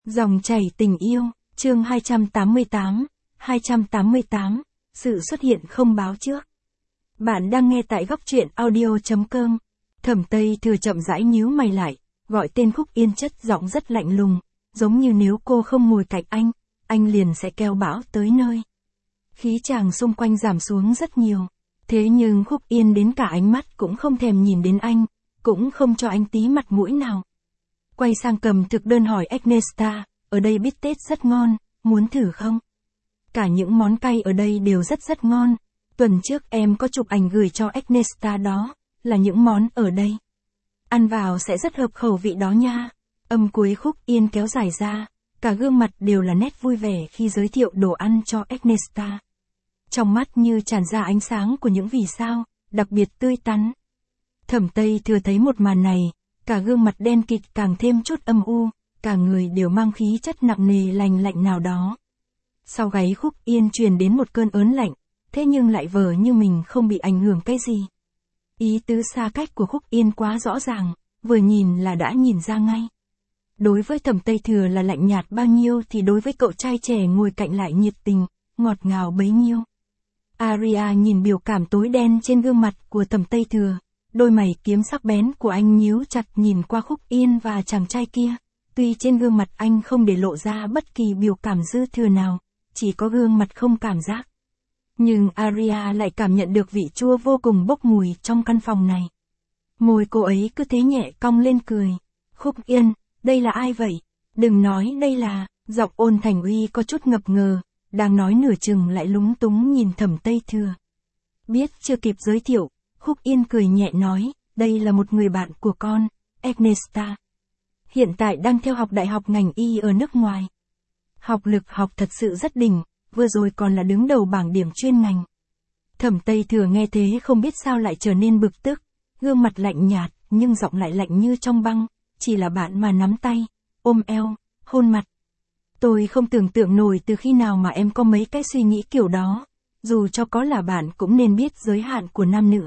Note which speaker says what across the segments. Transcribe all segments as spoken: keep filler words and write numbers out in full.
Speaker 1: Dòng chảy tình yêu, chương hai trăm tám mươi tám, hai trăm tám mươi tám, sự xuất hiện không báo trước. Bạn đang nghe tại góc truyện audio.com. Thẩm Tây Thừa chậm rãi nhíu mày lại, gọi tên Khúc Yên chất giọng rất lạnh lùng, giống như nếu cô không ngồi cạnh anh, anh liền sẽ kêu bão tới nơi. Khí chàng xung quanh giảm xuống rất nhiều, thế nhưng Khúc Yên đến cả ánh mắt cũng không thèm nhìn đến anh, cũng không cho anh tí mặt mũi nào. Quay sang cầm thực đơn hỏi Agnesta, ở đây bít tết rất ngon, muốn thử không? Cả những món cay ở đây đều rất rất ngon, tuần trước em có chụp ảnh gửi cho Agnesta đó, là những món ở đây. Ăn vào sẽ rất hợp khẩu vị đó nha. Âm cuối Khúc Yên kéo dài ra, cả gương mặt đều là nét vui vẻ khi giới thiệu đồ ăn cho Agnesta. Trong mắt như tràn ra ánh sáng của những vì sao, đặc biệt tươi tắn. Thẩm Tây Thừa thấy một màn này, cả gương mặt đen kịt càng thêm chút âm u, cả người đều mang khí chất nặng nề lành lạnh nào đó. Sau gáy Khúc Yên truyền đến một cơn ớn lạnh, thế nhưng lại vờ như mình không bị ảnh hưởng cái gì. Ý tứ xa cách của Khúc Yên quá rõ ràng, vừa nhìn là đã nhìn ra ngay. Đối với Thẩm Tây Thừa là lạnh nhạt bao nhiêu thì đối với cậu trai trẻ ngồi cạnh lại nhiệt tình, ngọt ngào bấy nhiêu. Aria nhìn biểu cảm tối đen trên gương mặt của Thẩm Tây Thừa, đôi mày kiếm sắc bén của anh nhíu chặt nhìn qua Khúc Yên và chàng trai kia, tuy trên gương mặt anh không để lộ ra bất kỳ biểu cảm dư thừa nào, chỉ có gương mặt không cảm giác. Nhưng Aria lại cảm nhận được vị chua vô cùng bốc mùi trong căn phòng này. Môi cô ấy cứ thế nhẹ cong lên cười. Khúc Yên, đây là ai vậy? Đừng nói đây là, giọng Ôn Thành Uy có chút ngập ngờ, đang nói nửa chừng lại lúng túng nhìn Thẩm Tây Thừa. Biết chưa kịp giới thiệu, Khúc Yên cười nhẹ nói, đây là một người bạn của con, Agnesta. Hiện tại đang theo học đại học ngành y ở nước ngoài. Học lực học thật sự rất đỉnh, vừa rồi còn là đứng đầu bảng điểm chuyên ngành. Thẩm Tây Thừa nghe thế không biết sao lại trở nên bực tức, gương mặt lạnh nhạt, nhưng giọng lại lạnh như trong băng, chỉ là bạn mà nắm tay, ôm eo, hôn mặt. Tôi không tưởng tượng nổi từ khi nào mà em có mấy cái suy nghĩ kiểu đó, dù cho có là bạn cũng nên biết giới hạn của nam nữ.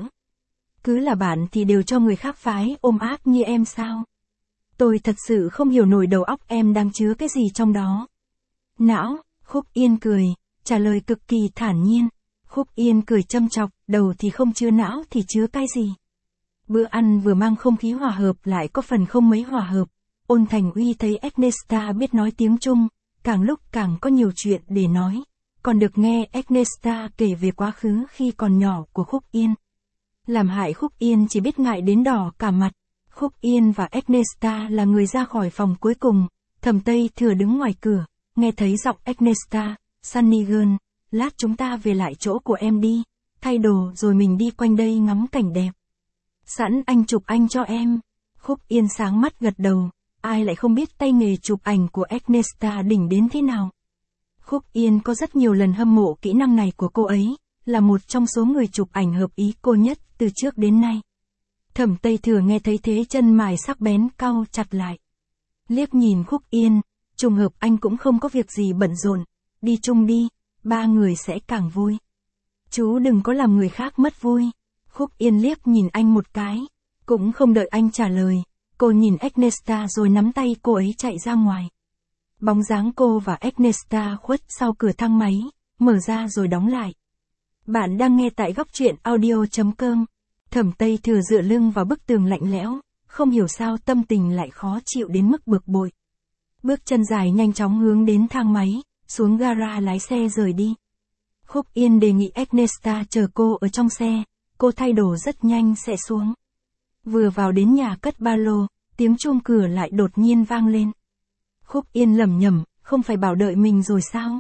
Speaker 1: Cứ là bạn thì đều cho người khác phái ôm áp như em sao? Tôi thật sự không hiểu nổi đầu óc em đang chứa cái gì trong đó. Não, Khúc Yên cười, trả lời cực kỳ thản nhiên. Khúc Yên cười châm chọc, đầu thì không chứa não thì chứa cái gì? Bữa ăn vừa mang không khí hòa hợp lại có phần không mấy hòa hợp. Ôn Thành Uy thấy Agnesta biết nói tiếng Trung, càng lúc càng có nhiều chuyện để nói, còn được nghe Agnesta kể về quá khứ khi còn nhỏ của Khúc Yên. Làm hại Khúc Yên chỉ biết ngại đến đỏ cả mặt. Khúc Yên và Agnesta là người ra khỏi phòng cuối cùng, Thẩm Tây Thừa đứng ngoài cửa, nghe thấy giọng Agnesta, Sunny Girl, lát chúng ta về lại chỗ của em đi, thay đồ rồi mình đi quanh đây ngắm cảnh đẹp. Sẵn anh chụp anh cho em. Khúc Yên sáng mắt gật đầu, ai lại không biết tay nghề chụp ảnh của Agnesta đỉnh đến thế nào. Khúc Yên có rất nhiều lần hâm mộ kỹ năng này của cô ấy, là một trong số người chụp ảnh hợp ý cô nhất từ trước đến nay. Thẩm Tây Thừa nghe thấy thế chân mày sắc bén cau chặt lại. Liếc nhìn Khúc Yên, trùng hợp anh cũng không có việc gì bận rộn, đi chung đi, ba người sẽ càng vui. Chú đừng có làm người khác mất vui. Khúc Yên liếc nhìn anh một cái, cũng không đợi anh trả lời, cô nhìn Agnesta rồi nắm tay cô ấy chạy ra ngoài. Bóng dáng cô và Agnesta khuất sau cửa thang máy, mở ra rồi đóng lại. Bạn đang nghe tại góc truyện audio.com. Thẩm Tây Thừa dựa lưng vào bức tường lạnh lẽo, không hiểu sao tâm tình lại khó chịu đến mức bực bội. Bước chân dài nhanh chóng hướng đến thang máy, xuống gara lái xe rời đi. Khúc Yên đề nghị Agnesta chờ cô ở trong xe, cô thay đồ rất nhanh sẽ xuống. Vừa vào đến nhà cất ba lô, tiếng chuông cửa lại đột nhiên vang lên. Khúc Yên lẩm nhẩm, không phải bảo đợi mình rồi sao?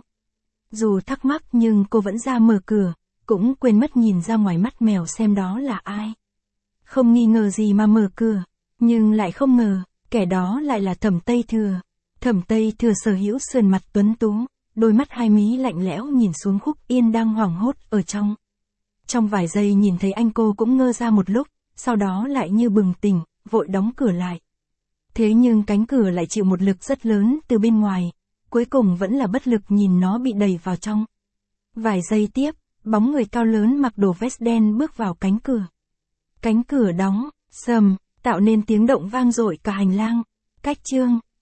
Speaker 1: Dù thắc mắc nhưng cô vẫn ra mở cửa, cũng quên mất nhìn ra ngoài mắt mèo xem đó là ai. Không nghi ngờ gì mà mở cửa, nhưng lại không ngờ, kẻ đó lại là Thẩm Tây Thừa. Thẩm Tây Thừa sở hữu sườn mặt tuấn tú, đôi mắt hai mí lạnh lẽo nhìn xuống Khúc Yên đang hoảng hốt ở trong. Trong vài giây nhìn thấy anh cô cũng ngơ ra một lúc, sau đó lại như bừng tỉnh, vội đóng cửa lại. Thế nhưng cánh cửa lại chịu một lực rất lớn từ bên ngoài, cuối cùng vẫn là bất lực nhìn nó bị đẩy vào trong. Vài giây tiếp, bóng người cao lớn mặc đồ vest đen bước vào cánh cửa. Cánh cửa đóng, sầm, tạo nên tiếng động vang dội cả hành lang. Cách chương